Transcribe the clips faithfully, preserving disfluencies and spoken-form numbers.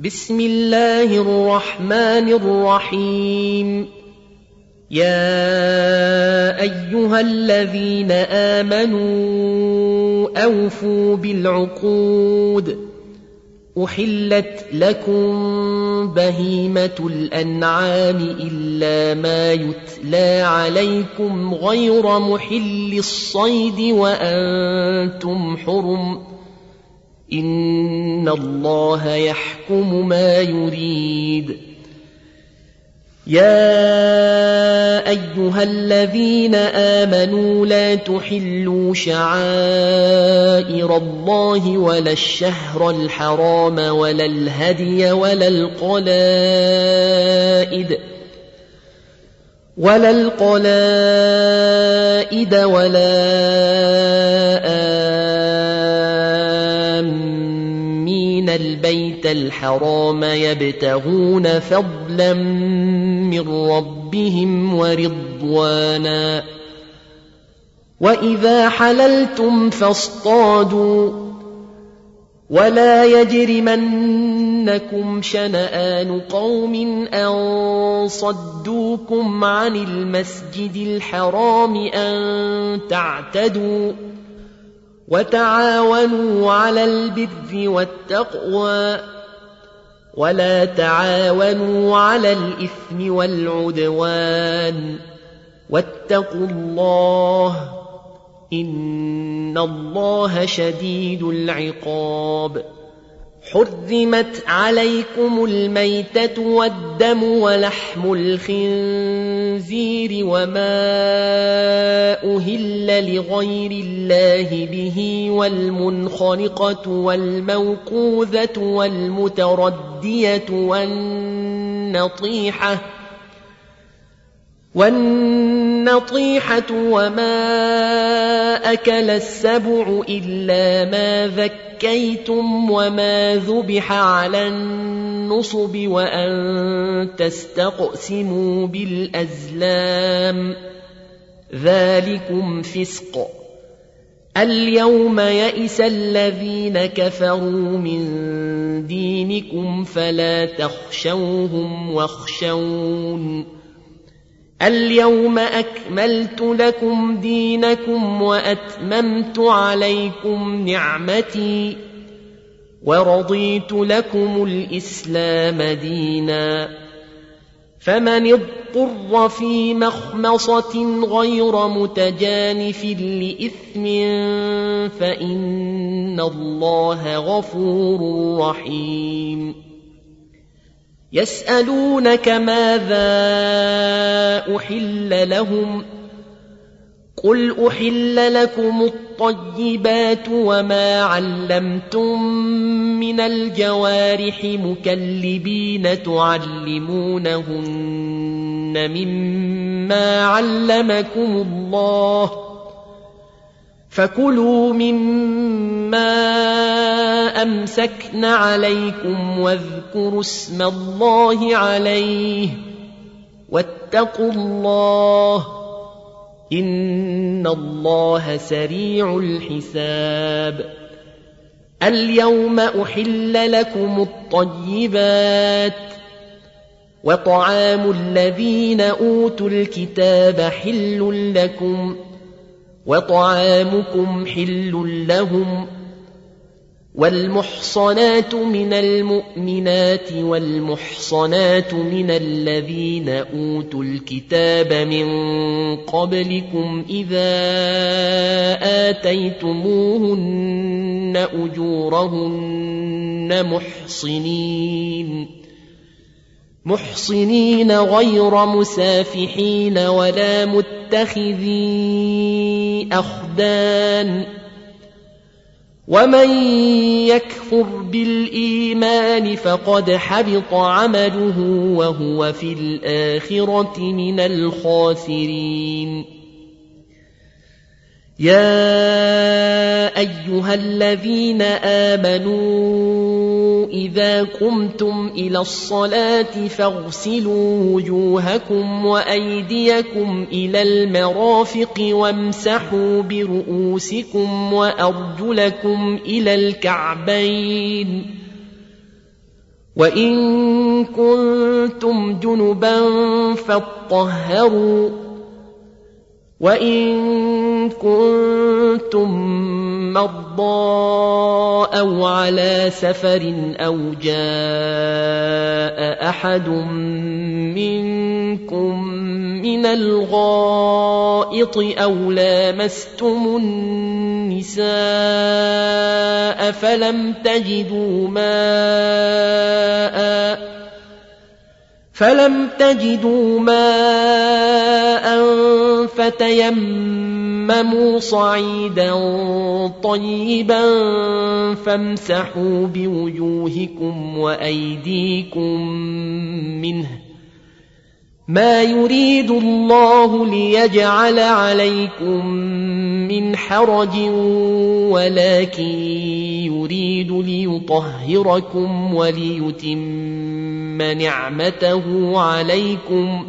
بسم الله الرحمن الرحيم. يا أيها الذين آمنوا أوفوا بالعقود. أحلت لكم بهيمة الأنعام إلا ما يتلى عليكم غير محل الصيد وأنتم حرم. إن الله يحكم ما يريد. يا أيها الذين آمنوا لا تحلوا شعائر الله ولا الشهر الحرام ولا الهدي ولا القلائد ولا القلائد ولا آمين البيت الحرام يبتغون فضلا من ربهم ورضوانا. وإذا حللتم فاصطادوا ولا يجرمنكم شنآن قوم أن صدوكم عن المسجد الحرام أن تعتدوا. وتعاونوا على البر والتقوى ولا تعاونوا على الإثم والعدوان. واتقوا الله إن الله شديد العقاب. حرمت عليكم الميتة والدم ولحم الخنزير وما أهل لغير الله به والمنخنقة والموقوذة والمتردية والنطيحة والنطيحة وما أكل السبع إلا ما ذكيتم وما ذبح على النصب وأن تستقسموا بالأزلام ذلكم فسق. اليوم يئس الذين كفروا من دينكم فلا تخشوهم واخشون. اليوم أكملت لكم دينكم وأتممت عليكم نعمتي ورضيت لكم الإسلام دينا. فمن اضطر في مخمصة غير متجانف لإثم فإن الله غفور رحيم. يسألونك ماذا أحل لهم قل أحل لكم الطيبات وما علمتم من الجوارح مكلبين تعلمونهن مما علمكم الله فكلوا مما أمسكن عليكم واذكروا اسم الله عليه واتقوا الله إن الله سريع الحساب. اليوم أحل لكم الطيبات وطعام الذين أوتوا الكتاب حل لكم وطعامكم حل لهم. والمحصنات من المؤمنات والمحصنات من الذين أوتوا الكتاب من قبلكم إذا آتيتموهن أجورهن محصنين محصنين غير مسافحين ولا متخذي أخدان. ومن يكفر بالإيمان فقد حبط عمله وهو في الآخرة من الخاسرين. يا أيها الذين آمنوا إذا قمتم إلى الصلاة فاغسلوا وجوهكم وأيديكم إلى المرافق وامسحوا برؤوسكم وأرجلكم إلى الكعبين وإن كنتم جنبا فاطهروا وإن كنتم مرضى أو على سفر أو جاء أحد منكم من الغائط أو لامستم النساء فلم تجدوا ماء فلم تجدوا ماء فتيمموا صعيدا طيبا فامسحوا بوجوهكم وأيديكم منه ما يريد الله ليجعل عليكم من حرج ولكن يريد ليطهركم وليتم نعمته عليكم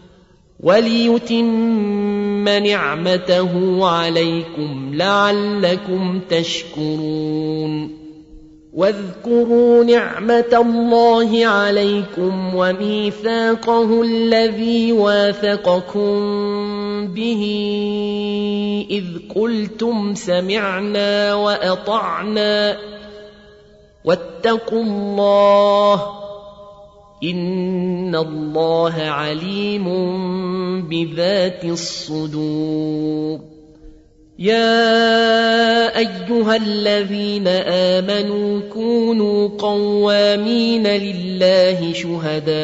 وليتم نعمته عليكم لعلكم تشكرون واذكروا نعمة الله عليكم وميثاقه الذي واثقكم به إذ قلتم سمعنا وأطعنا واتقوا الله إن الله عليم بذات الصدور يا أيها الذين آمنوا كونوا قوامين لله شهداء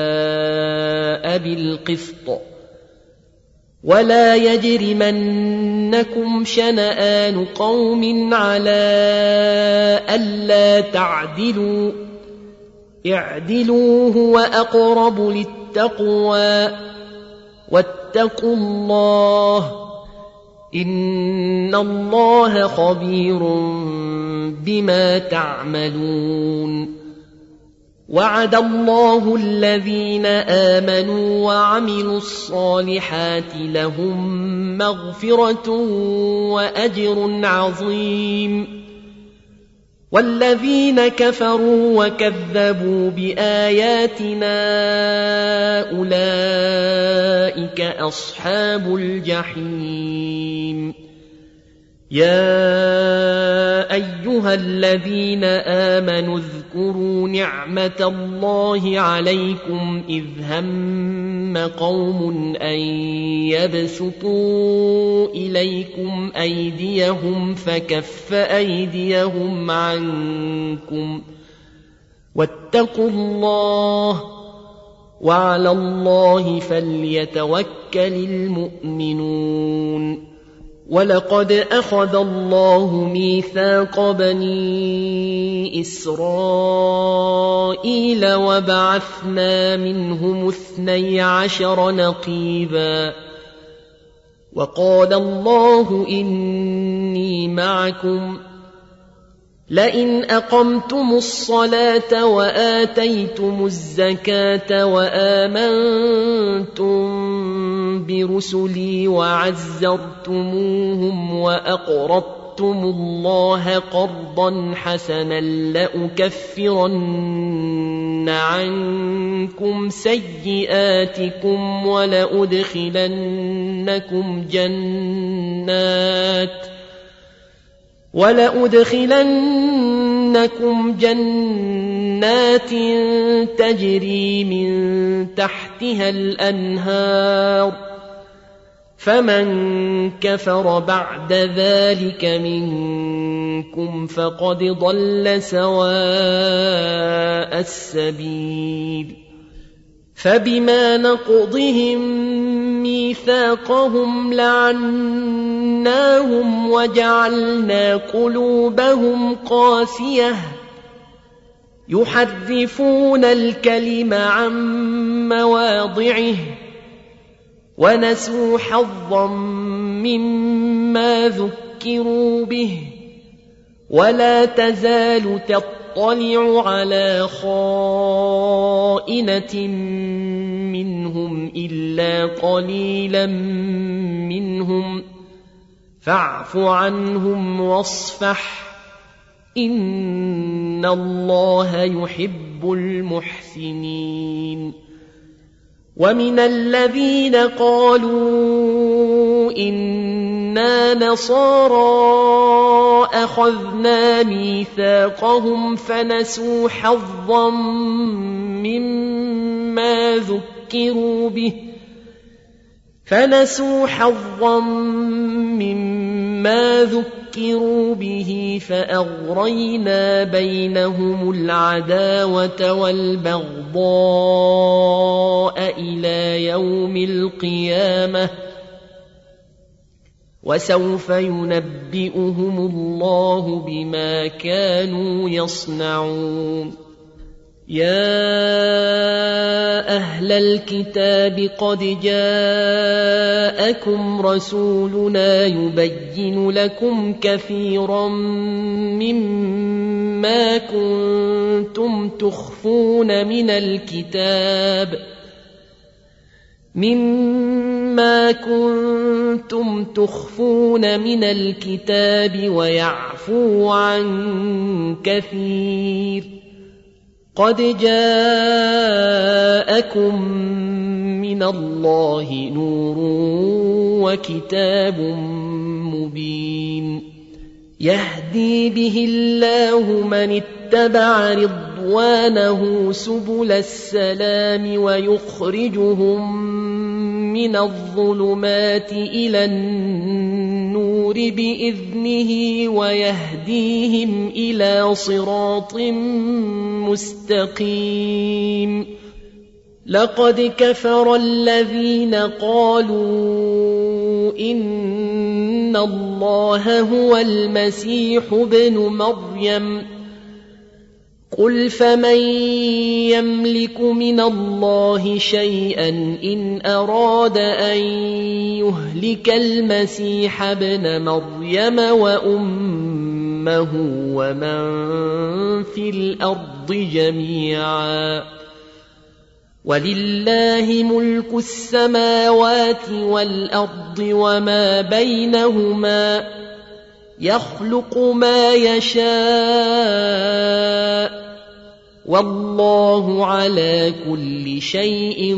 بالقسط ولا يجرمنكم شنآن قوم على ألا تعدلوا اعدلوا هو أقرب للتقوى واتقوا الله إن الله خبير بما تعملون وعد الله الذين آمنوا وعملوا الصالحات لهم مغفرة وأجر عظيم والذين كفروا وكذبوا بآياتنا أولئك أصحاب الجحيم يا أيها الذين آمنوا اذكروا نعمة الله عليكم إذ هم قوم أن يبسطوا إليكم أيديهم فكف أيديهم عنكم واتقوا الله وعلى الله فليتوكل المؤمنون ولقد أخذ الله ميثاق بني إسرائيل وبعثنا منهم اثني عشر نقيبا وقال الله إني معكم لئن أقمتم الصلاة وآتيتم الزكاة وآمنتم برسلي وعزرتموهم وأقرضتم الله قرضا حسنا لأكفرن عنكم سيئاتكم ولأدخلنكم جنات ولأدخلنكم جنات تجري من تحتها الأنهار فمن كفر بعد ذلك منكم فقد ضل سواء السبيل فبما نقضهم ميثاقهم لعناهم وجعلنا قلوبهم قاسية يحرفون الكلم عن مواضعه ونسوا حظا مما ذكروا به ولا تزال تطلع على خائنة منهم إلا قليلا منهم فاعف عنهم واصفح إن الله يحب المحسنين ومن الذين قالوا إنا نصارى أخذنا ميثاقهم فنسوا حظا مما ذكروا به فنسوا حظا مما ذكروا به فأغرينا بينهم العداوة والبغضاء إلى يوم القيامة وسوف ينبئهم الله بما كانوا يصنعون يا أهل الكتاب قد جاءكم رسولنا يبين لكم كثيرا مما كنتم تخفون من الكتاب مما كنتم تخفون من الكتاب ويعفو عن كثير قد جاءكم من الله نور وكتاب مبين يهدي به الله من اتبع رضوانه سبل السلام ويخرجهم من الظلمات إلى النور بإذنه ويهديهم إلى صراط مستقيم لقد كفر الذين قالوا إن الله هو المسيح ابن مريم قل فمن يملك من الله شيئا إن أراد أن يهلك المسيح ابن مريم وأمه ومن في الأرض جميعا ولله ملك السماوات والأرض وما بينهما يخلق ما يشاء والله على كل شيء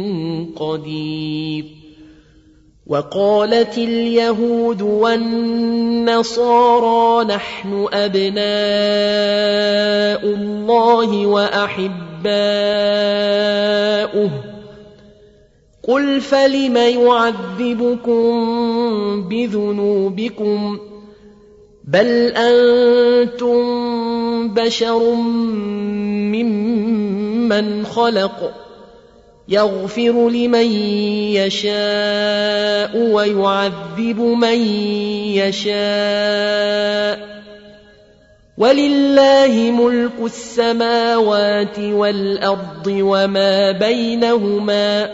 قدير وقالت اليهود والنصارى نحن أبناء الله وأحباؤه قل فلم يعذبكم بذنوبكم بل أنتم بشر ممن خلق يغفر لمن يشاء ويعذب من يشاء ولله ملك السماوات والأرض وما بينهما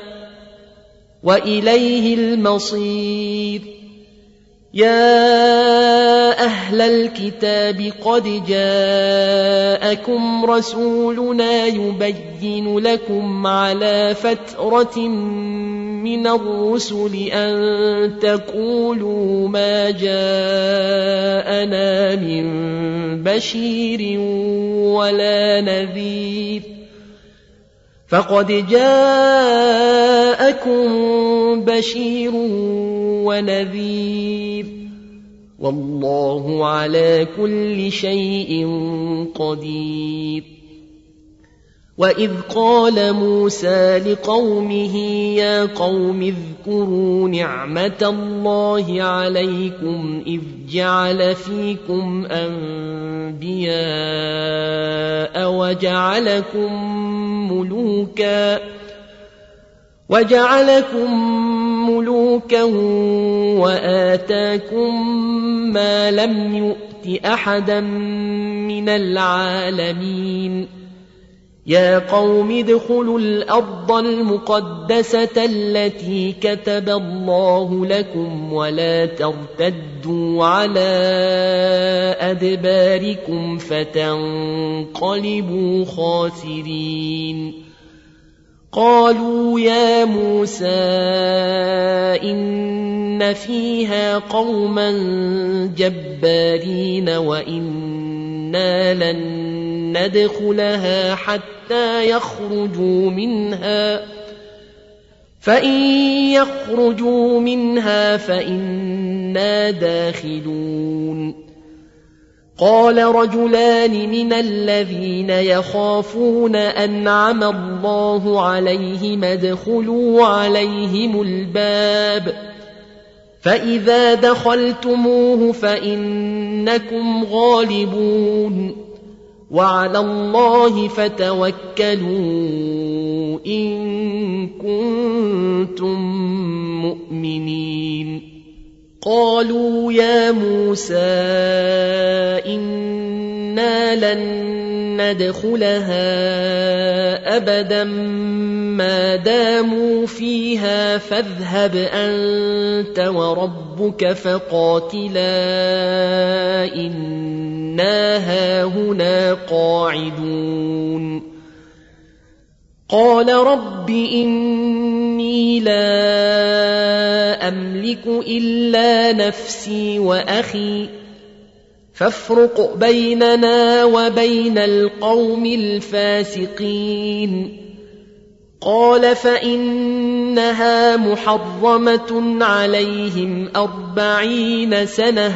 وإليه المصير يا أهل الكتاب قد جاءكم رسولنا يبين لكم على فترة من الرسل أن تقولوا ما جاءنا من بشير ولا نذير فقد جاءكم بشير ونذير والله على كل شيء قدير وإذ قال موسى لقومه يا قوم اذكروا نعمة الله عليكم إذ جعل فيكم أنبياء وجعلكم ملوكا وجعلكم ملوكا وآتاكم ما لم يؤت أحدا من العالمين يا قوم ادخلوا الأرض المقدسة التي كتب الله لكم ولا ترتدوا على أدباركم فتنقلبوا خاسرين قالوا يا موسى إن فيها قوما جبارين وإنا إنا لن ندخلها حتى يخرجوا منها فإن يخرجوا منها فإنا داخلون قال رجلان من الذين يخافون أنعم الله عليهم ادخلوا عليهم الباب فإذا دخلتموه فإنكم غالبون وعلى الله فتوكلوا إن كنتم مؤمنين قالوا يا موسى إنا لن ندخلها أبدا ما داموا فيها فاذهب أنت وربك فقاتلا إنا هاهنا قاعدون قال رب إني لا أملك إلا نفسي وأخي فافرق بيننا وبين القوم الفاسقين قال فإنها محرمة عليهم أربعين سنة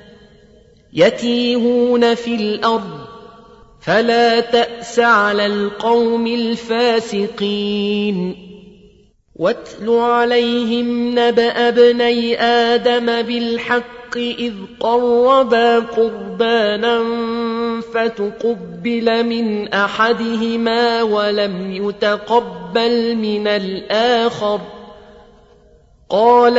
يتيهون في الأرض فلا تأس على القوم الفاسقين واتل عليهم نبأ ابني آدم بالحق إذ قربا قربانا فتقبل من أحدهما ولم يتقبل من الآخر قال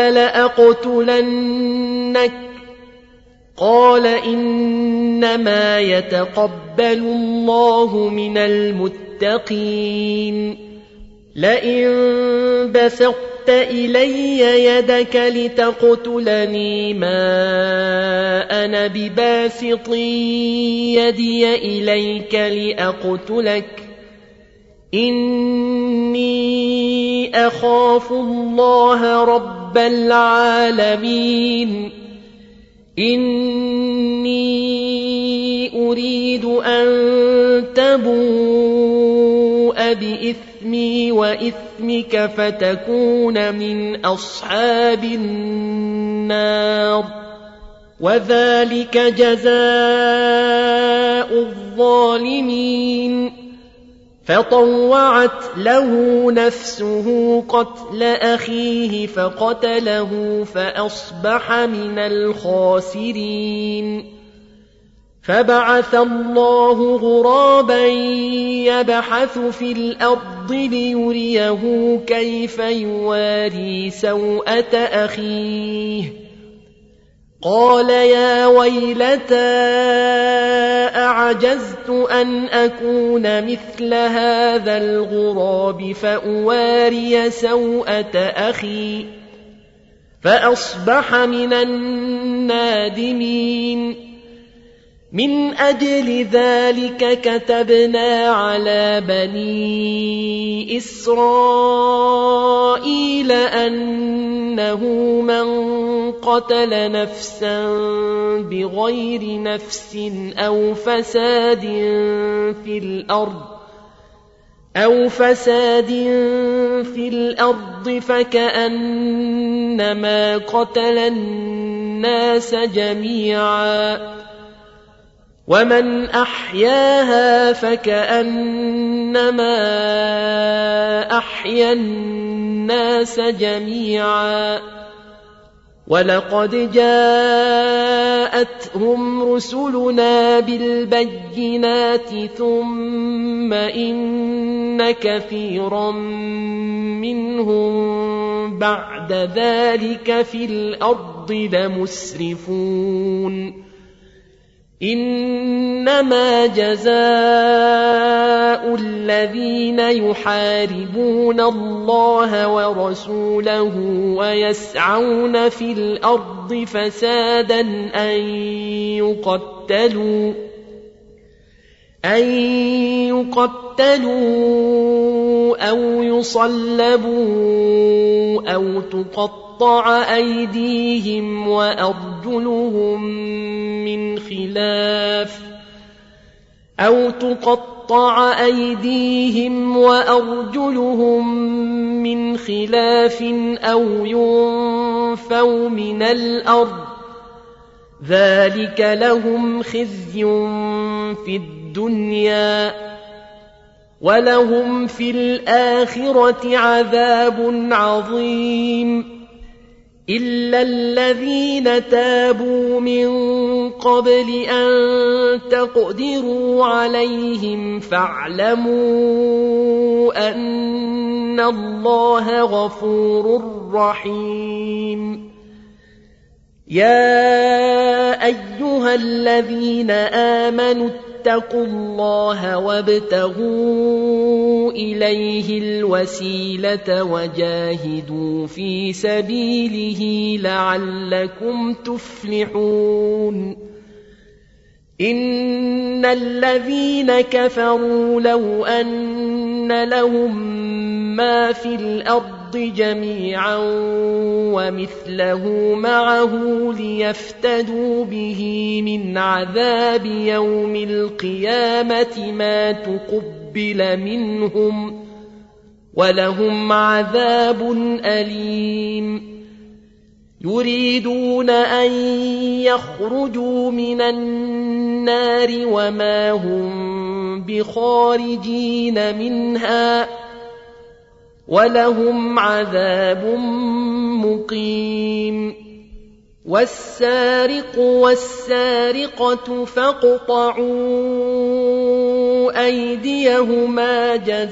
لأقتلنك قال إنما يتقبل الله من المتقين لئن بسطت إلي يدك لتقتلني ما أنا بباسط يدي إليك لأقتلك إني أخاف الله رب العالمين إني أريد أن تبوء بإثمي وإثمك فتكون من أصحاب النار وذلك جزاء الظالمين فطوعت له نفسه قتل أخيه فقتله فأصبح من الخاسرين فبعث الله غرابا يبحث في الأرض ليريه كيف يواري سوءة أخيه قال يا ويلتى أعجزت أن أكون مثل هذا الغراب فأواري سوءة أخي فأصبح من النادمين من أجل ذلك كتبنا على بني إسرائيل أنه من قتل نفسا بغير نفس أو فساد في الأرض أو فساد في الأرض فكأنما قتل الناس جميعا ومن أحياها فكأنما أحيا الناس جميعا ولقد جاءتهم رسلنا بالبينات ثم إن كثيرا منهم بعد ذلك في الأرض لمسرفون إنما جزاء الذين يحاربون الله ورسوله ويسعون في الأرض فسادا أن يقتلوا أن يقتلوا أو يصلبوا أو تقطع أيديهم وأرجلهم من خلاف أو تقطع أيديهم وأرجلهم من خلاف أو ينفوا من الأرض ذلك لهم خزي في الدنيا ولهم في الآخرة عذاب عظيم إلا الذين تابوا من قبل أن تقدروا عليهم فاعلموا أن الله غفور رحيم يا أيها الذين آمنوا اتقوا الله وابتغوا إليه الوسيلة وجاهدوا في سبيله لعلكم تفلحون إن الذين كفروا لو أن لهم ما في الأرض جميعا ومثله معه ليفتدوا به من عذاب يوم القيامة ما تقبل منهم ولهم عذاب أليم يريدون أن يخرجوا من النار وما هم بخارجين منها ولهم عذاب مقيم والسارق والسارقة فاقطعوا أيديهما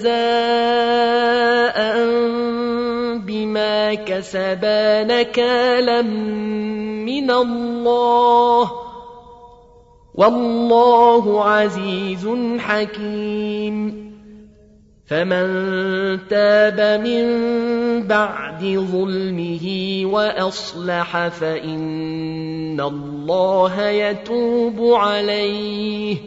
جزاء بما كسبا نكالا من الله والله عزيز حكيم فمن تاب من بعد ظلمه وأصلح فإن الله يتوب عليه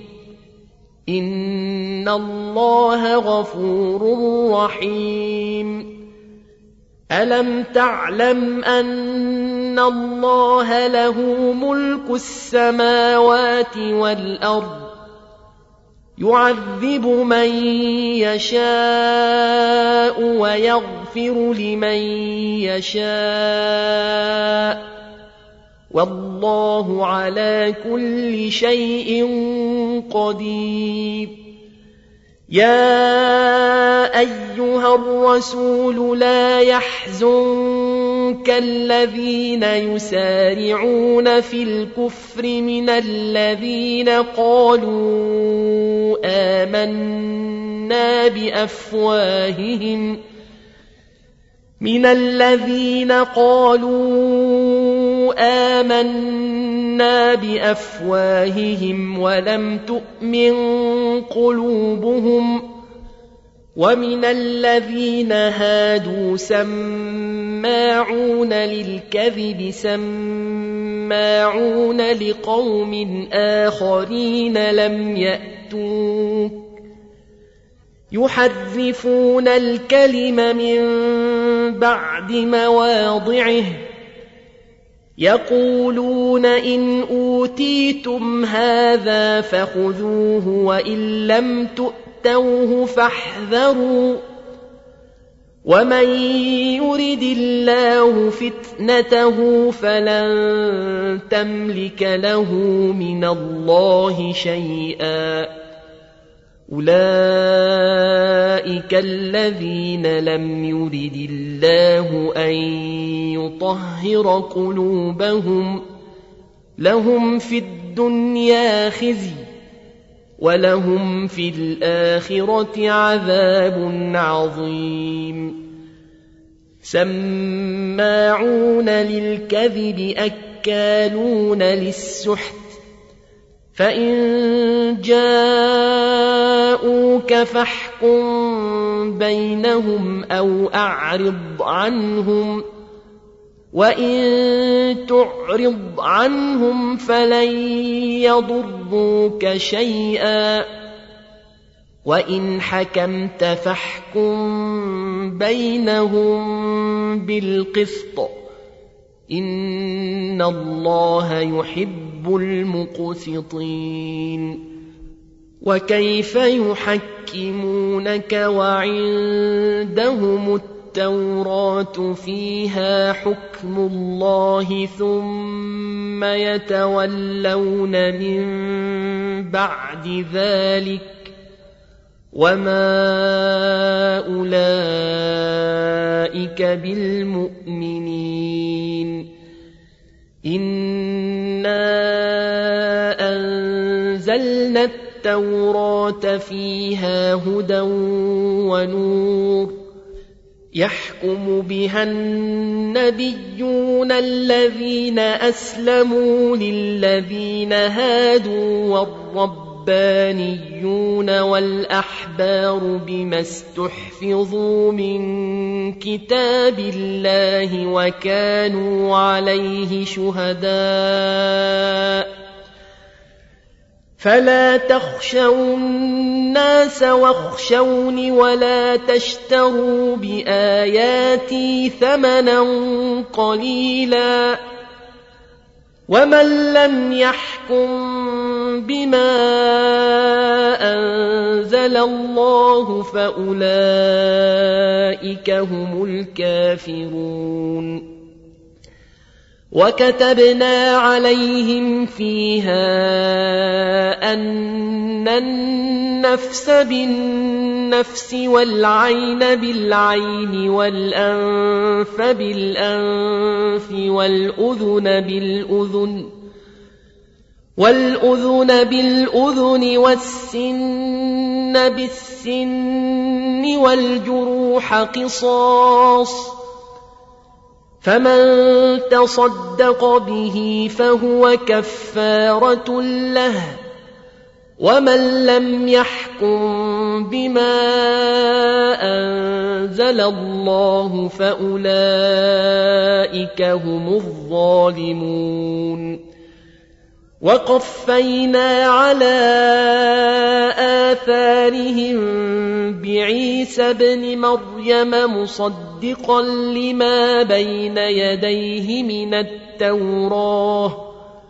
إن الله غفور رحيم ألم تعلم أن الله له ملك السماوات والأرض يعذب من يشاء ويغفر لمن يشاء والله على كل شيء قدير يا أيها الرسول لا يحزنك الذين يسارعون في الكفر من الذين قالوا آمنا بأفواههم من الذين قالوا آمنا بأفواههم ولم تؤمن قلوبهم ومن الذين هادوا سماعون للكذب سماعون لقوم آخرين لم يأتوك يحرفون الكلم من بعد مواضعه يقولون إن أوتيتم هذا فخذوه وإن لم تؤتوه فاحذروا ومن يرد الله فتنته فلن تملك له من الله شيئا أولئك الذين لم يرد الله أن يطهر قلوبهم لهم في الدنيا خزي ولهم في الآخرة عذاب عظيم سماعون للكذب أكالون للسحت فإن جاءوك فاحكم بينهم أو أعرض عنهم وإن تعرض عنهم فلن يضروك شيئا وإن حكمت فاحكم بينهم بالقسط إن الله يحب المقسطين وكيف يحكمونك وعندهم التوراة فيها حكم الله ثم يتولون من بعد ذلك وما أولئك بالمؤمنين إنا أنزلنا التوراة فيها هدى ونور يحكم بها النبيون الذين أسلموا للذين هادوا والربانيون والأحبار بما استحفظوا من كتاب الله وكانوا عليه شهداء فلا تخشوا الناس واخشوني ولا تشتروا بآياتي ثمنا قليلا ومن لم يحكم بما أنزل الله فأولئك هم الكافرون وكتبنا عليهم فيها أن النفس بالنفس والعين بالعين والأنف بالأنف والأذن بالأذن والأذن بالأذن والسن بالسن والجروح قصاص فمن تصدق به فهو كفارة له ومن لم يحكم بما أنزل الله فأولئك هم الظالمون وقفينا على آثارهم بعيسى ابن مريم مصدقا لما بين يديه من التوراة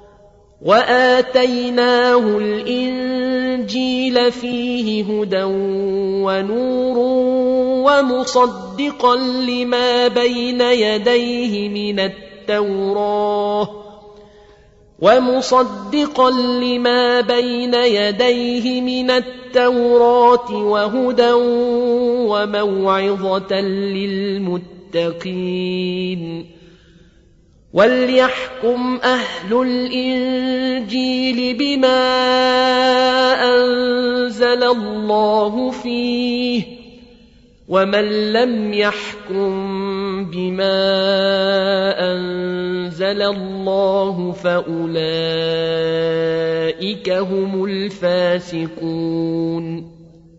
وآتيناه الإنجيل فيه هدى ونور ومصدقا لما بين يديه من التوراة ومصدقا لما بين يديه من التوراة وهدى وموعظة للمتقين وليحكم أهل الإنجيل بما أنزل الله فيه ومن لم يحكم بما أنزل الله فأولئك هم الفاسقون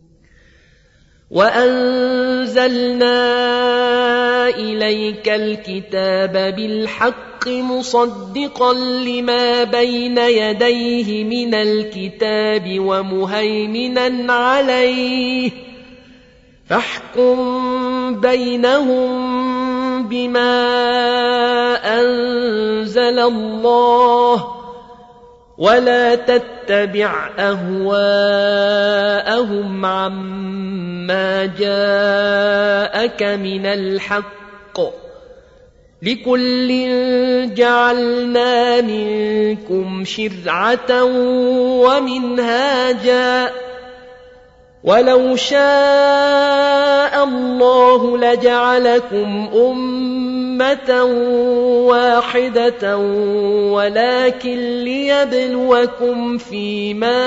وأنزلنا إليك الكتاب بالحق مصدقا لما بين يديه من الكتاب ومهيمنا عليه فاحكم بينهم بما أنزل الله ولا تتبع أهواءهم عما جاءك من الحق لكل جعلنا منكم شرعة ومنهاجا ولو شاء الله لجعلكم أمة واحدة ولكن ليبلوكم فيما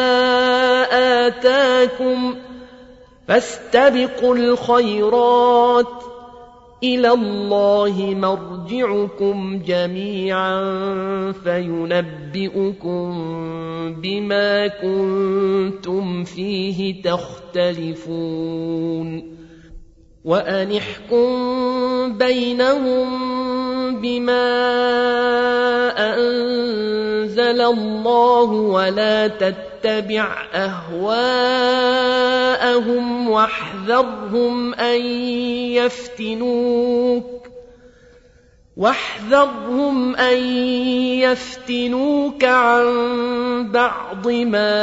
آتاكم فاستبقوا الخيرات إلى الله مرجعكم جميعا فينبئكم بما كنتم فيه تختلفون وأن احكم بينهم بما أنزل الله ولا تتبع أهواءهم واحذرهم أن يفتنوك واحذرهم أن يفتنوك عن بعض ما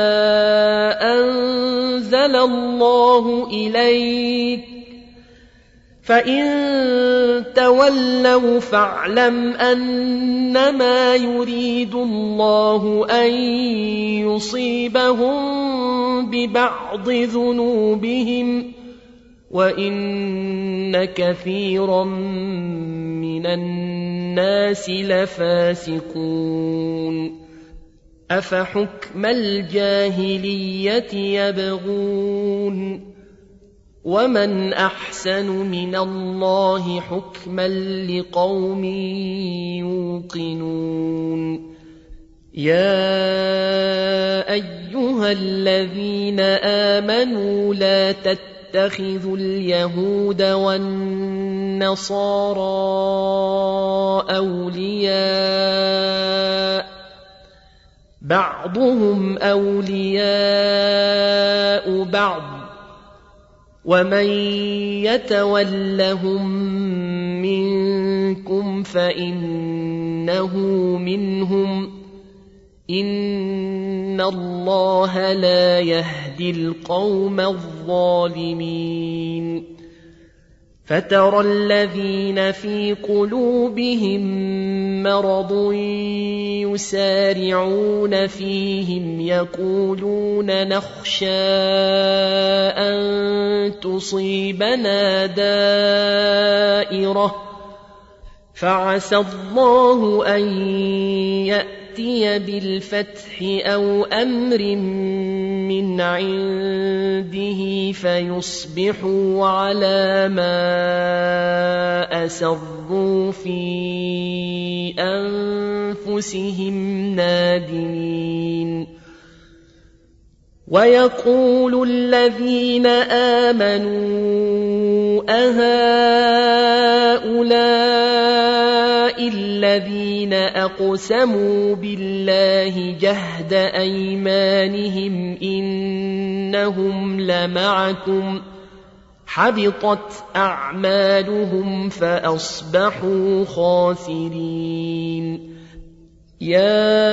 أنزل الله إليك فإن تولوا فاعلم أنما يريد الله أن يصيبهم ببعض ذنوبهم وإن كثيرا من الناس لفاسقون أفحكم الجاهلية يبغون ومن أحسن من الله حكما لقوم يوقنون يا أيها الذين آمنوا لا تتخذوا اليهود والنصارى أولياء بعضهم أولياء بعض ومن يتولهم منكم فإنه منهم إن الله لا يهدي القوم الظالمين فترى الذين في قلوبهم مرض يسارعون فيهم يقولون نخشى أن تصيبنا دائرة فعسى الله أن يأتي بالفتح أو أمر من عنده فيصبحوا على ما أسروا في أنفسهم نادمين ويقول الذين آمنوا أهؤلاء الذين أقسموا بالله جهد أيمانهم إنهم لمعكم حبطت أعمالهم فأصبحوا خاسرين يا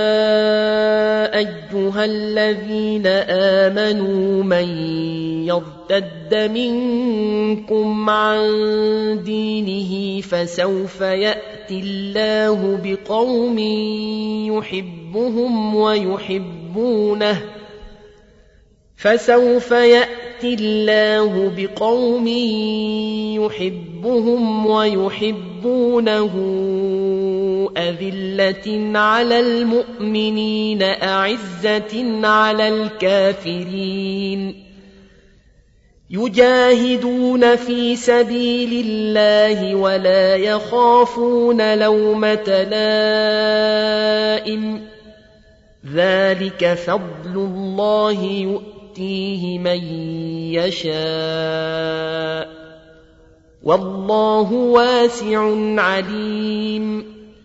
أيها الذين آمنوا من يرتد منكم عن دينه فسوف يأتي الله بقوم يحبهم ويحبونه فسوف يأتي الله بقوم يحبهم ويحبونه أذلة على المؤمنين أعزة على الكافرين يجاهدون في سبيل الله ولا يخافون لومة لائم ذلك فضل الله يؤتيه من يشاء والله واسع عليم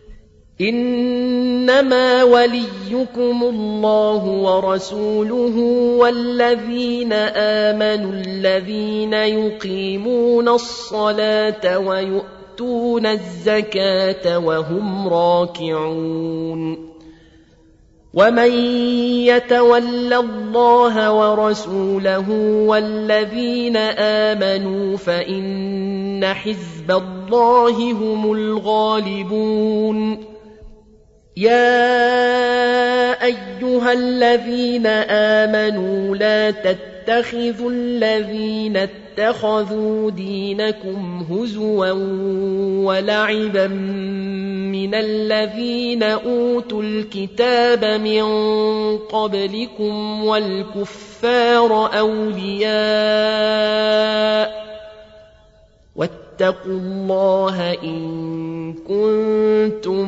إنما وليكم الله ورسوله والذين آمنوا الذين يقيمون الصلاة ويؤتون الزكاة وهم راكعون ومن يتول الله ورسوله والذين آمنوا فإن حزب الله هم الغالبون يا أيها الذين آمنوا لا تتخذوا الذين اتخذوا دينكم هزوا ولعبا من الذين أوتوا الكتاب من قبلكم والكفار أولياء واتقوا الله إن كنتم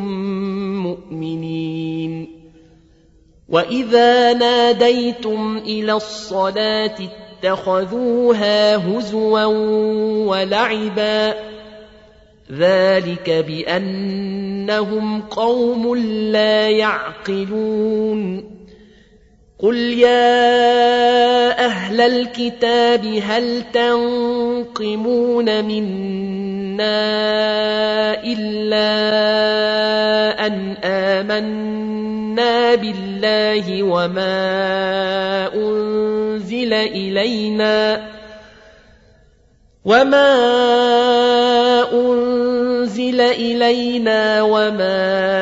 مؤمنين وإذا ناديتم إلى الصلاة اتخذوها هزوا ولعبا ذلك بأنهم قوم لا يعقلون قل يا أهل الكتاب هل تنقمون منا إلا أن آمنا بالله وما أنزل إلينا وما أنزل إلينا وما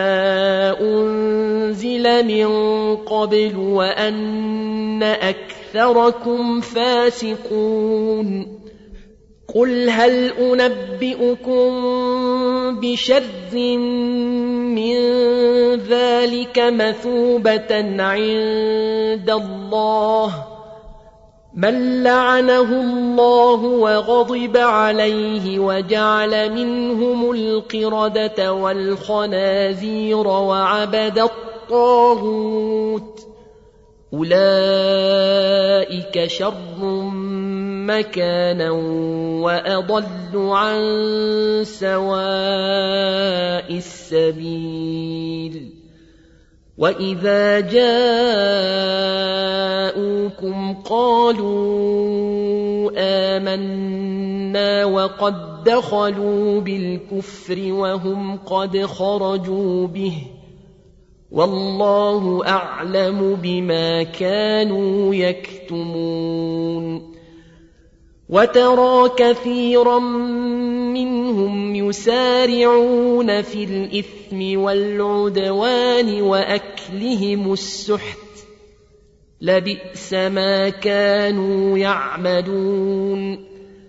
أنزل من قبل وأن أكثركم فاسقون قل هل أنبئكم بشر من ذلك مثوبة عند الله من لعنه الله وغضب عليه وجعل منهم القردة والخنازير وعبد الطاغوت أولئك شر مكانا وأضل عن سواء السبيل وإذا جاءوكم قالوا آمنا وقد دخلوا بالكفر وهم قد خرجوا به والله أعلم بما كانوا يكتمون وترى كثيرا منهم يسارعون في الإثم والعدوان وأكلهم السحت لبئس ما كانوا يعملون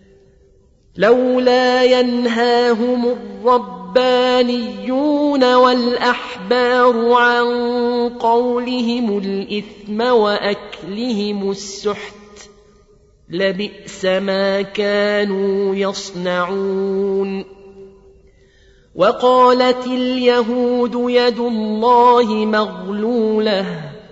لولا ينهاهم الربانيون والأحبار عن قولهم الإثم وأكلهم السحت لبئس ما كانوا يصنعون وقالت اليهود يد الله مغلولة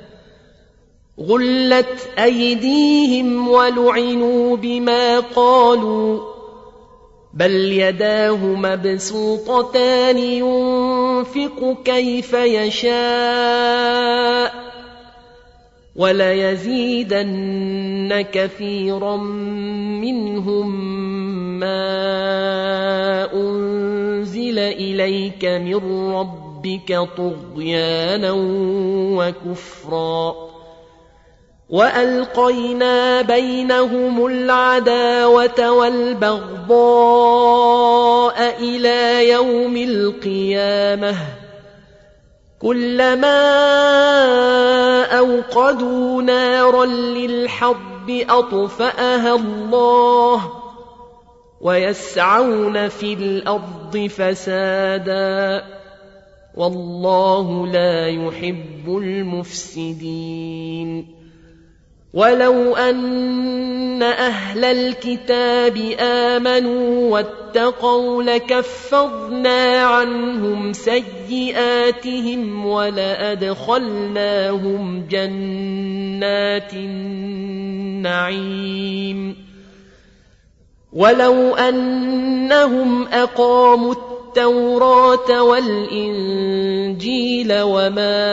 غلت أيديهم ولعنوا بما قالوا بل يداه مبسوطتان ينفق كيف يشاء وليزيدن كثيرا منهم ما أنزل إليك من ربك طغيانا وكفرا وألقينا بينهم العداوة والبغضاء إلى يوم القيامة كلما أوقدوا نارا للحرب أطفأها الله ويسعون في الأرض فسادا والله لا يحب المفسدين ولو أن أهل الكتاب آمنوا واتقوا لكفرنا عنهم سيئاتهم ولأدخلناهم جنات النعيم ولو أنهم أقاموا التوراة والإنجيل وما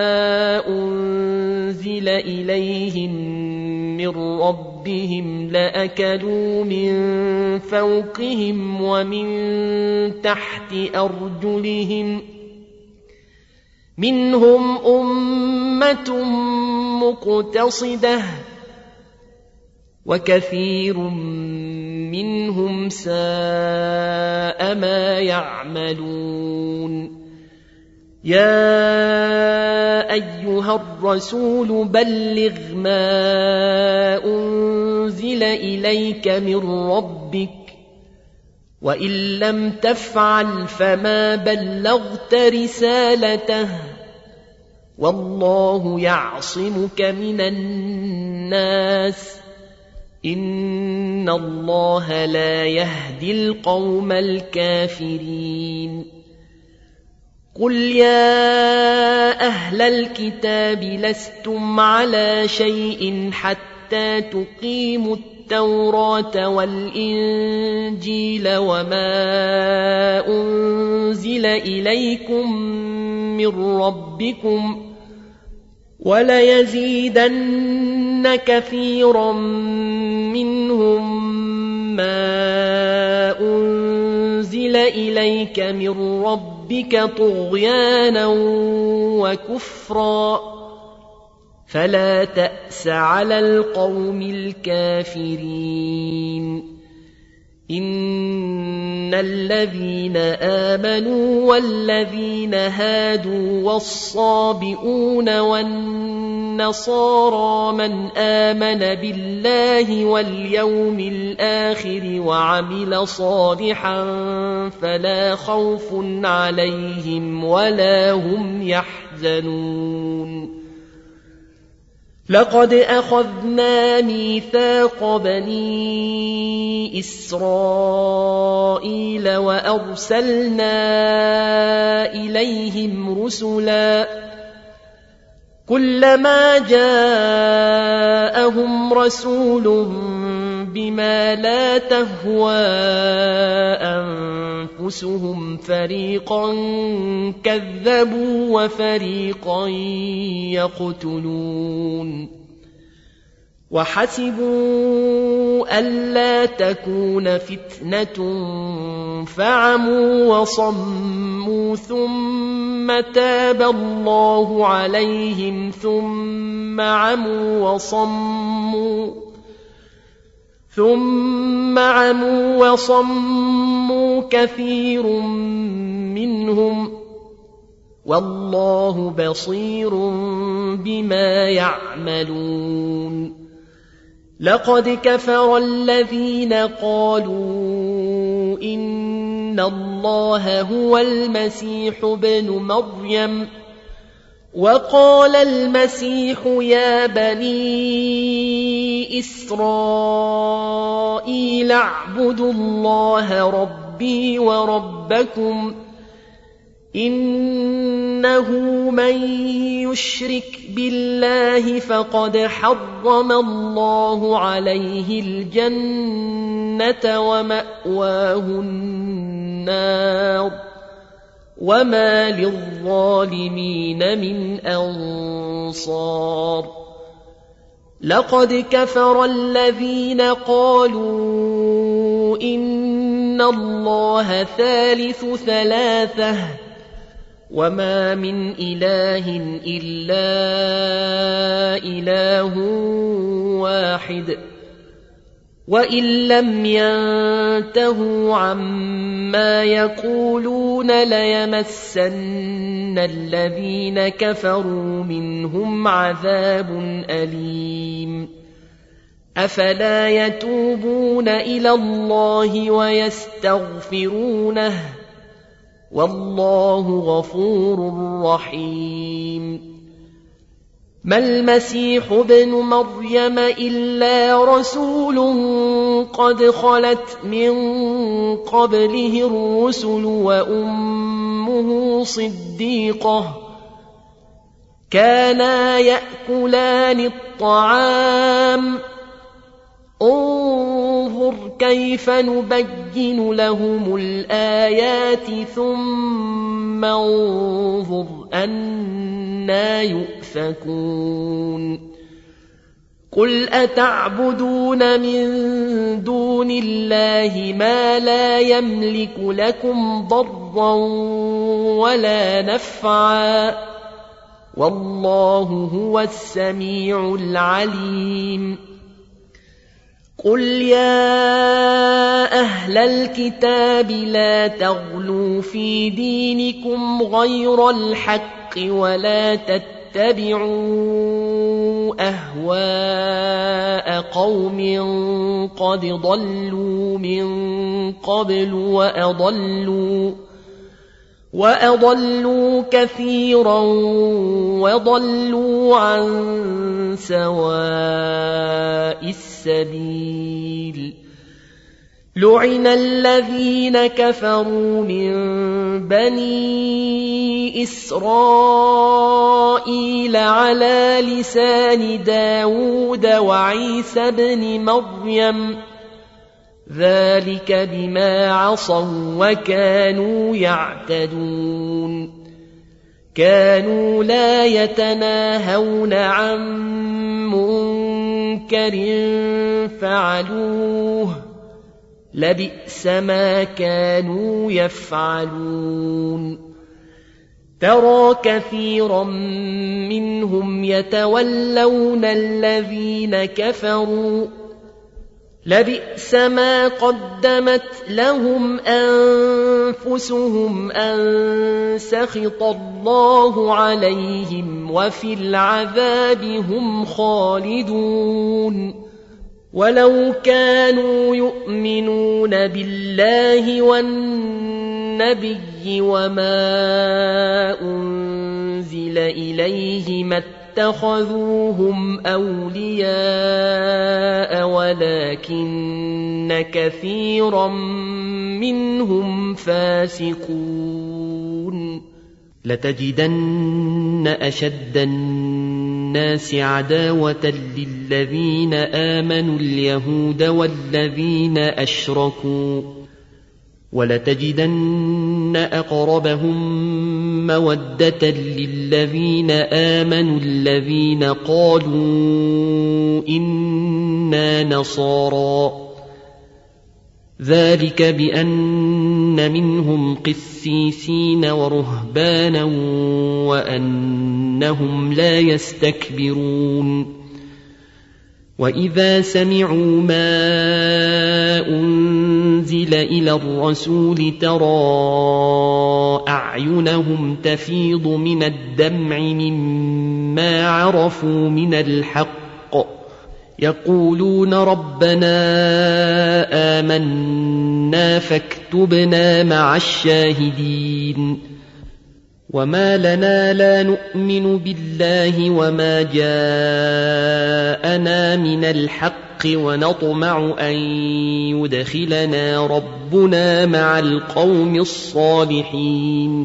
أنزل إليهم من ربهم لأكلوا من فوقهم ومن تحت أرجلهم منهم أمة مقتصدة وكثير منهم ساء ما يعملون يا أيها الرسول بلغ ما أنزل إليك من ربك وإن لم تفعل فما بلغت رسالته والله يعصمك من الناس إن الله لا يهدي القوم الكافرين قل يا أهل الكتاب لستم على شيء حتى تقيموا التوراة والإنجيل وما أنزل إليكم من ربكم وليزيدن كثيرا منهم ما أنزل إليك من ربك طغيانا وكفرا فلا تأس على القوم الكافرين إن الذين آمنوا والذين هادوا والصابئون والنصارى من آمن بالله واليوم الآخر وعمل صالحا فلا خوف عليهم ولا هم يحزنون لقد أخذنا ميثاق بني إسرائيل وأرسلنا إليهم رسلا كلما جاءهم رسول بما لا تهوى أنفسهم فريقا كذبوا وفريقا يقتلون وحسبوا ألا تكون فتنة فعموا وصموا ثم تاب الله عليهم ثم عموا وصموا ثم عموا وصموا كثير منهم والله بصير بما يعملون لقد كفر الذين قالوا إن الله هو المسيح ابن مريم وقال المسيح يا بني إسرائيل اعبدوا الله ربي وربكم إنه من يشرك بالله فقد حرم الله عليه الجنة ومأواه النار وما للظالمين من أنصار لقد كفر الذين قالوا إن الله ثالث ثلاثة وما من إله إلا إله واحد وإن لم ينتهوا عما يقولون ليمسن الذين كفروا منهم عذاب أليم أفلا يتوبون إلى الله ويستغفرونه والله غفور رحيم ما المسيح ابن مريم إلا رسول قد خلت من قبله الرسل وأمه صديقة كانا يأكلان الطعام انظر كيف نبين لهم الآيات ثم انظر أنى يؤفكون قل أتعبدون من دون الله ما لا يملك لكم ضرا ولا نفعا والله هو السميع العليم قل يا أهل الكتاب لا تغلوا في دينكم غير الحق ولا تتبعوا أهواء قوم قد ضلوا من قبل وأضلوا وأضلوا كثيرا وضلوا عن سواء السبيل لعن الذين كفروا من بني إسرائيل على لسان داود وعيسى بن مريم ذلك بما عصوا وكانوا يعتدون كانوا لا يتناهون عن منكر فعلوه لبئس ما كانوا يفعلون ترى كثيرا منهم يتولون الذين كفروا لبئس ما قدمت لهم أنفسهم أن سخط الله عليهم وفي العذاب هم خالدون ولو كانوا يؤمنون بالله والنبي وما أنزل إليه ما اتخذوهم أولياء ولكن كثيرا منهم فاسقون لتجدن أشد الناس عداوة للذين آمنوا اليهود والذين أشركوا ولتجدن أقربهم مودة للذين آمنوا الذين قالوا إنا نصارى ذلك بأن منهم قسيسين ورهبانا وأنهم لا يستكبرون وإذا سمعوا ما أنزل إلى الرسول ترى أعينهم تفيض من الدمع مما عرفوا من الحق يقولون ربنا آمنا فاكتبنا مع الشاهدين وما لنا لا نؤمن بالله وما جاءنا من الحق ونطمع أن يدخلنا ربنا مع القوم الصالحين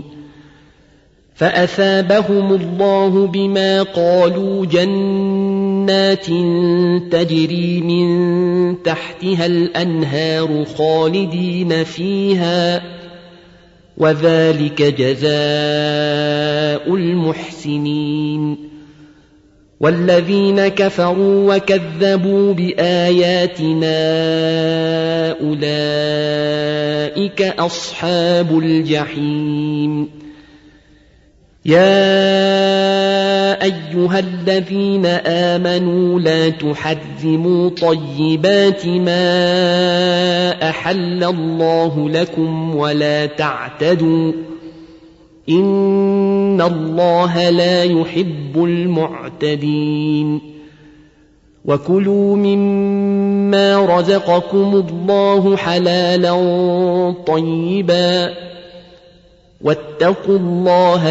فأثابهم الله بما قالوا جنات تجري من تحتها الأنهار خالدين فيها وذلك جزاء المحسنين والذين كفروا وكذبوا بآياتنا أولئك أصحاب الجحيم يا أيها الذين آمنوا لا تحرموا طيبات ما أحل الله لكم ولا تعتدوا إن الله لا يحب المعتدين وكلوا مما رزقكم الله حلالا طيبا واتقوا الله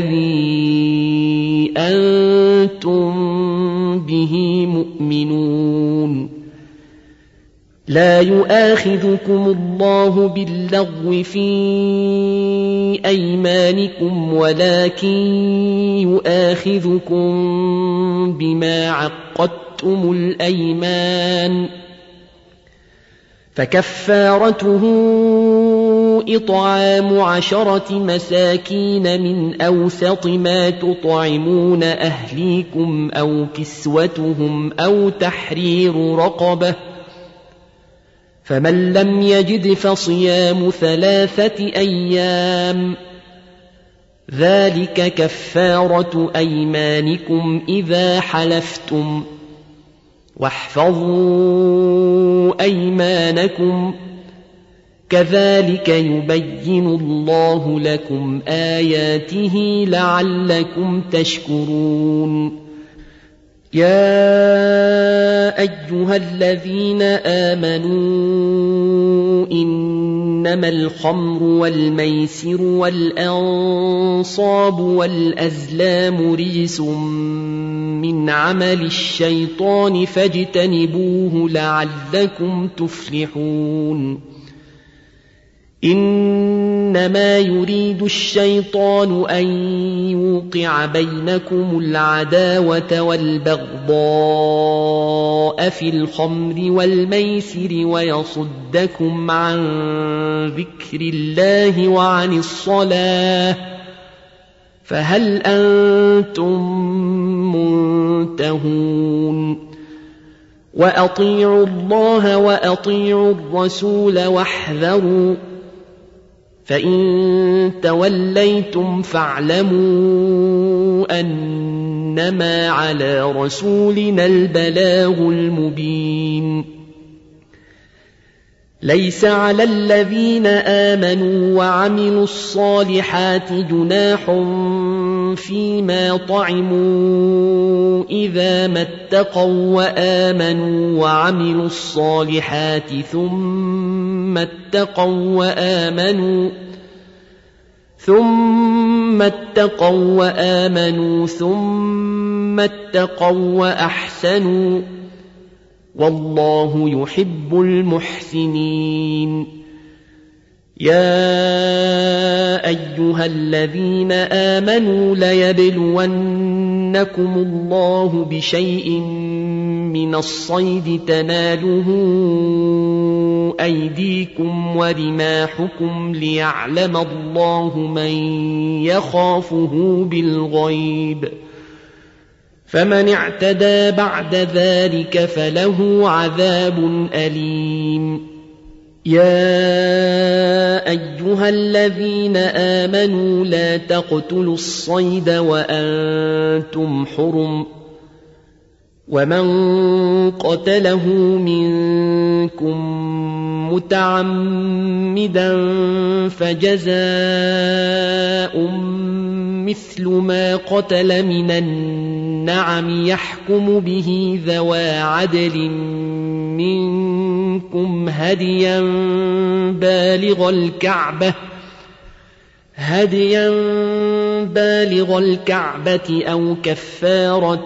الذي أنتم به مؤمنون لا يؤاخذكم الله باللغو في أيمانكم ولكن يؤاخذكم بما عقدتم الأيمان فكفارته إطعام عشرة مساكين من أوسط ما تطعمون أهليكم أو كسوتهم أو تحرير رقبة فمن لم يجد فصيام ثلاثة أيام ذلك كفارة أيمانكم إذا حلفتم واحفظوا أيمانكم كذلك يبين الله لكم آياته لعلكم تشكرون يا أيها الذين آمنوا إنما الخمر والميسر والأنصاب والأزلام رجس من عمل الشيطان فاجتنبوه لعلكم تفلحون إنما يريد الشيطان أن يوقع بينكم العداوة والبغضاء في الخمر والميسر ويصدكم عن ذكر الله وعن الصلاة فهل أنتم منتهون وأطيعوا الله وأطيعوا الرسول واحذروا فإن توليتم فاعلموا أنما على رسولنا البلاغ المبين ليس على الذين آمنوا وعملوا الصالحات جناح فيما طعموا إذا ما اتقوا وآمنوا وعملوا الصالحات ثم اتقوا وآمنوا ثم اتقوا وآمنوا ثم اتقوا وأحسنوا والله يحب المحسنين يا أيها الذين آمنوا ليبلونكم الله بشيء من الصيد تناله أيديكم ورماحكم ليعلم الله من يخافه بالغيب فمن اعتدى بعد ذلك فله عذاب أليم يا أيها الذين آمنوا لا تقتلوا الصيد وأنتم حرم ومن قتله منكم متعمدا فجزاء مثل ما قتل من النعم يحكم به ذوى عدل منكم هديا بالغ الكعبة هديا بالغ الكعبة أو كفارة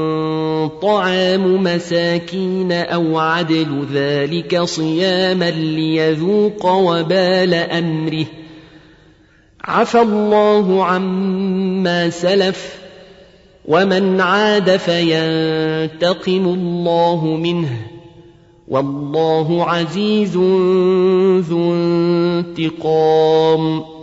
طعام مساكين أو عدل ذلك صياما ليذوق وبال أمره عفى الله عما سلف ومن عاد فينتقم الله منه والله عزيز ذو انتقام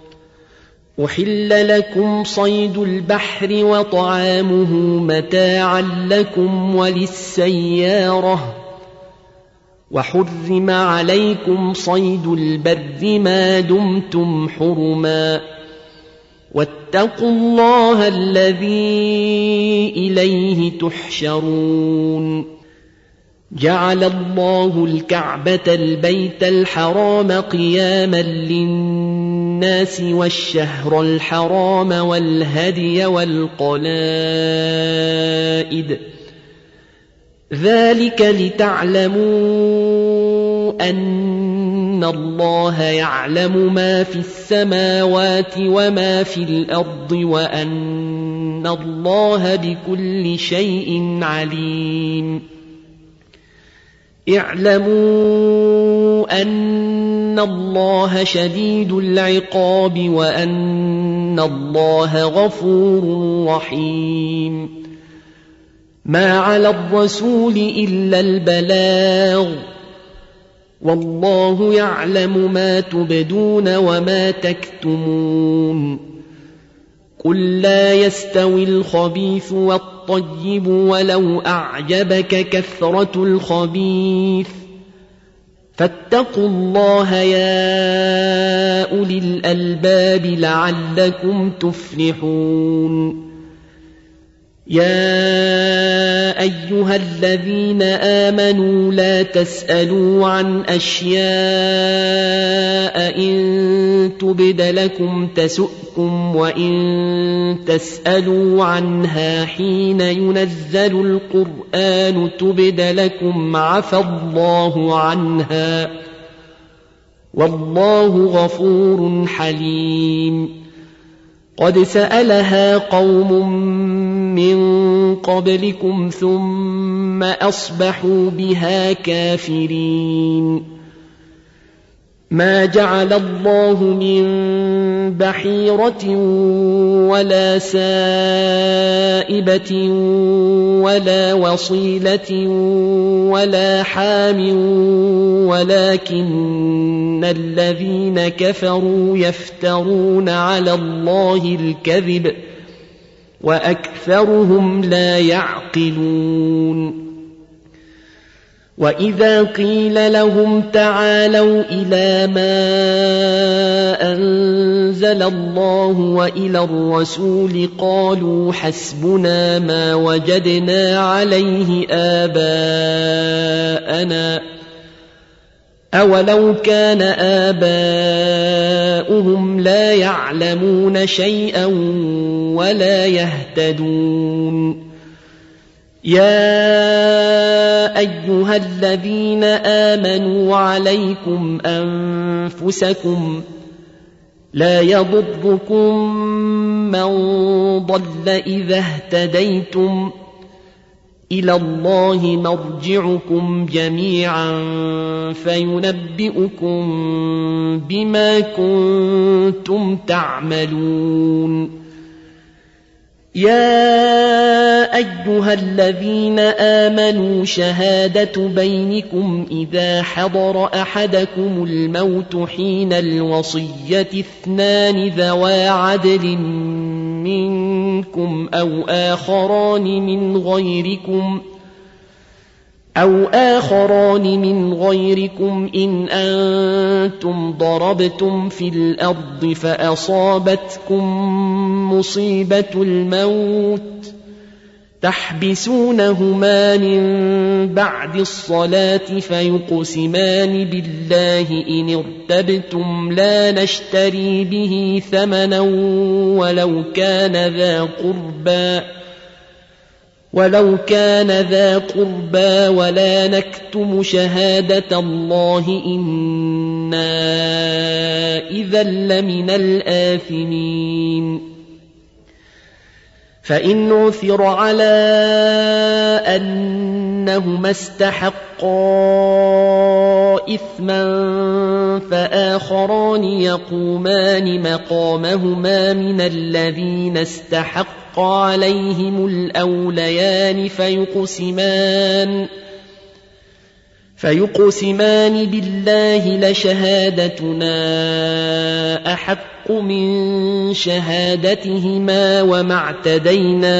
أحل لكم صيد البحر وطعامه متاعا لكم وللسيارة وحرم عليكم صيد البر ما دمتم حرما واتقوا الله الذي إليه تحشرون جعل الله الكعبة البيت الحرام قياما للناس والشهر الحرام والهدي والقلائد ذلك لتعلموا أن الله يعلم ما في السماوات وما في الأرض وأن الله بكل شيء عليم اعلموا أن الله شديد العقاب وأن الله غفور رحيم ما على الرسول إلا البلاغ والله يعلم ما تبدون وما تكتمون قل لا يستوي الخبيث والطيب ولو أعجبك كثرة الخبيث فاتقوا الله يا أولي الألباب لعلكم تفلحون يا أيها الذين آمنوا لا تسألوا عن أشياء إن تبد لكم تسؤكم وإن تسألوا عنها حين ينزل القرآن تبد لكم عفى الله عنها والله غفور حليم قد سألها قوم من قبلكم ثم أصبحوا بها كافرين ما جعل الله من بحيرة ولا سائبة ولا وصيلة ولا حام ولكن الذين كفروا يفترون على الله الكذب وأكثرهم لا يعقلون وإذا قيل لهم تعالوا إلى ما أنزل الله وإلى الرسول قالوا حسبنا ما وجدنا عليه آباءنا أولو كان آباؤهم لا يعلمون شيئا ولا يهتدون يا أيها الذين آمنوا عليكم أنفسكم لا يضركم من ضل إذا اهتديتم إلى الله مرجعكم جميعا فينبئكم بما كنتم تعملون يا أيها الذين آمنوا شهادة بينكم إذا حضر أحدكم الموت حين الوصية اثنان ذوى عدل منكم أو آخران من غيركم أو آخران من غيركم إن أنتم ضربتم في الأرض فأصابتكم مصيبة الموت تحبسونهما من بعد الصلاة فيقسمان بالله إن ارتبتم لا نشتري به ثمنا ولو كان ذا قربى ولو كان ذا قربى ولا نكتم شهادة الله إنا إذا لمن الآثمين فإن عثر على أنهما استحقا إثما فآخران يقومان مقامهما من الذين استحق عليهم الأوليان فيقسمان فيقسمان بالله لشهادتنا أحق من شهادتهما وما اعتدينا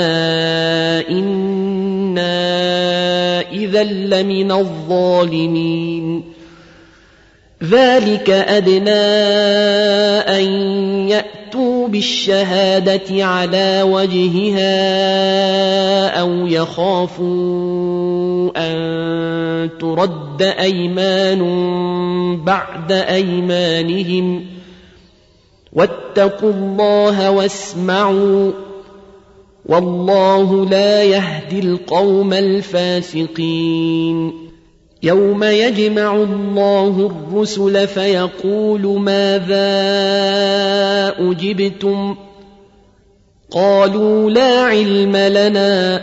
إنا إذا لمن الظالمين ذلك أدنى أن يأتوا بالشهادة على وجهها أو يخافوا أن ترد أيمان بعد أيمانهم واتقوا الله واسمعوا والله لا يهدي القوم الفاسقين يوم يجمع الله الرسل فيقول ماذا أجبتم قالوا لا علم لنا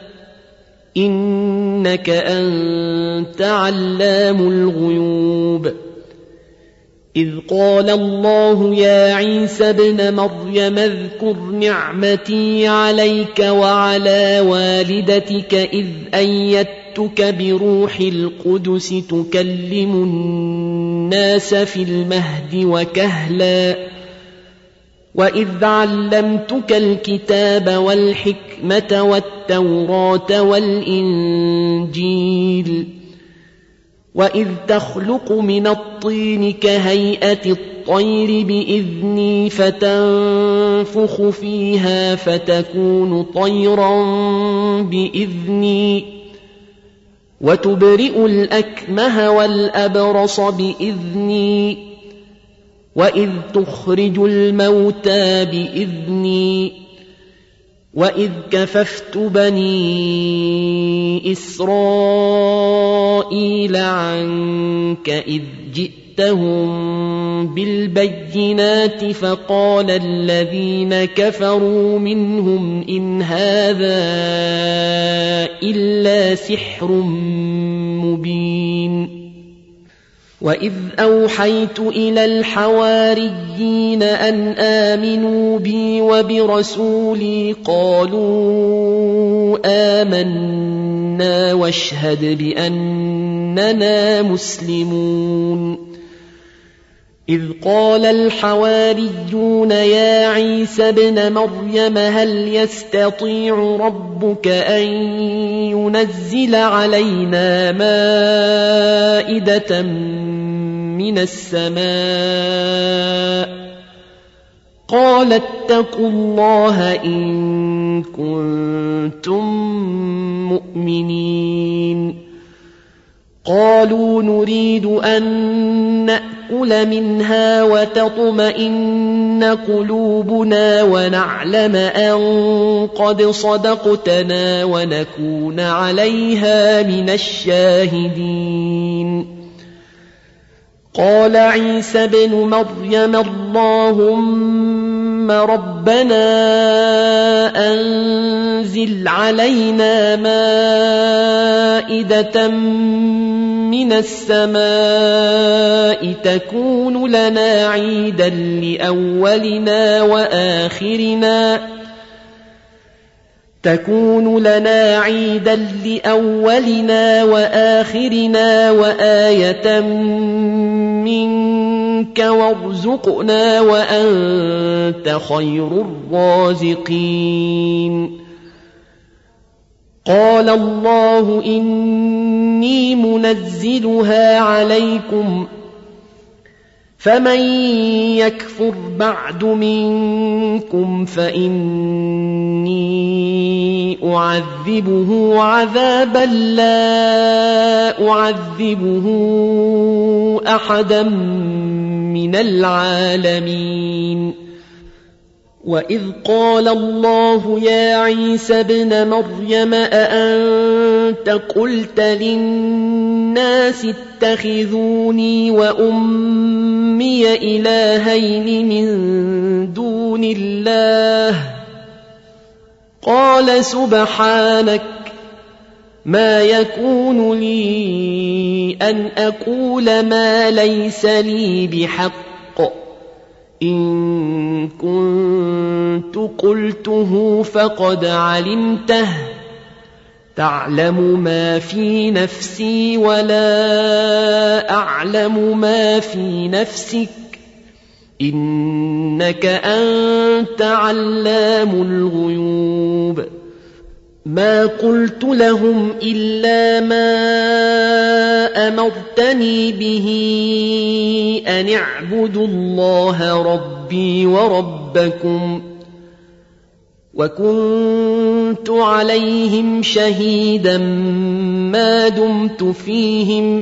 إنك أنت علام الغيوب إذ قال الله يا عيسى ابن مريم اذكر نعمتي عليك وعلى والدتك إذ أيدتك بروح القدس تكلم الناس في المهد وكهلا وإذ علمتك الكتاب والحكمة والتوراة والإنجيل وإذ تخلق من الطين كهيئة الطير بإذني فتنفخ فيها فتكون طيرا بإذني وتبرئ الأكمه والأبرص بإذني وإذ تخرج الموتى بإذني وإذ كففت بني إسرائيل عنك إذ جئتهم بالبينات فقال الذين كفروا منهم إن هذا إلا سحر مبين وإذ أوحيت إلى الحواريين أن آمنوا بي وبرسولي قالوا آمنا واشهد بأننا مسلمون إذ قال الحواريون يا عيسى ابن مريم هل يستطيع ربك أن ينزل علينا مائدة من السماء قال اتقوا الله إن كنتم مؤمنين قالوا نريد أن نأكل منها وتطمئن قلوبنا ونعلم أن قد صدقتنا ونكون عليها من الشاهدين قال عيسى ابن مريم اللهم ربنا أنزل علينا مائدة من السماء تكون لنا عيدا لأولنا وآخرنا تكون لنا عيدا لأولنا وآخرنا وآية منك وارزقنا وأنت خير الرازقين قال الله إني منزلها عليكم فمن يكفر بعد منكم فإني أعذبه عذابا لا أعذبه أحدا من العالمين وإذ قال الله يا عيسى ابن مريم أأنت قلت للناس اتخذوني وأمي إلهين من دون الله قال سبحانك ما يكون لي أن أقول ما ليس لي بحق إن كنت قلته فقد علمته تعلم ما في نفسي ولا أعلم ما في نفسك إنك أنت علام الغيوب ما قلت لهم إلا ما أمرتني به أن اعبدوا الله ربي وربكم وكنت عليهم شهيدا ما دمت فيهم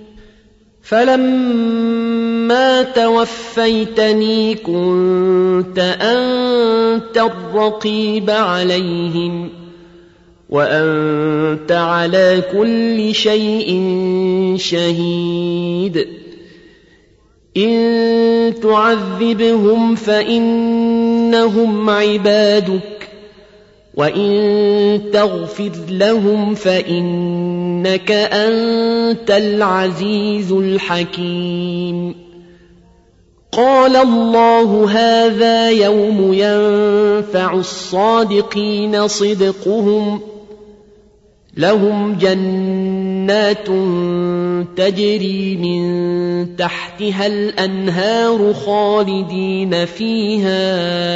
فلما توفيتني كنت أنت الرقيب عليهم وأنت على كل شيء شهيد إن تعذبهم فإنهم عبادك وإن تغفر لهم فإنك أنت العزيز الحكيم قال الله هذا يوم ينفع الصادقين صدقهم لهم جنات تجري من تحتها الأنهار خالدين فيها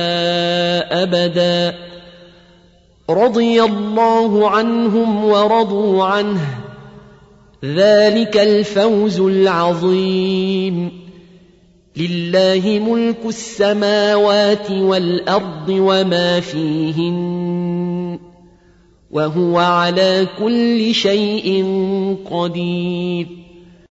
أبدا رضي الله عنهم ورضوا عنه ذلك الفوز العظيم لله ملك السماوات والأرض وما فيهن وهو على كل شيء قدير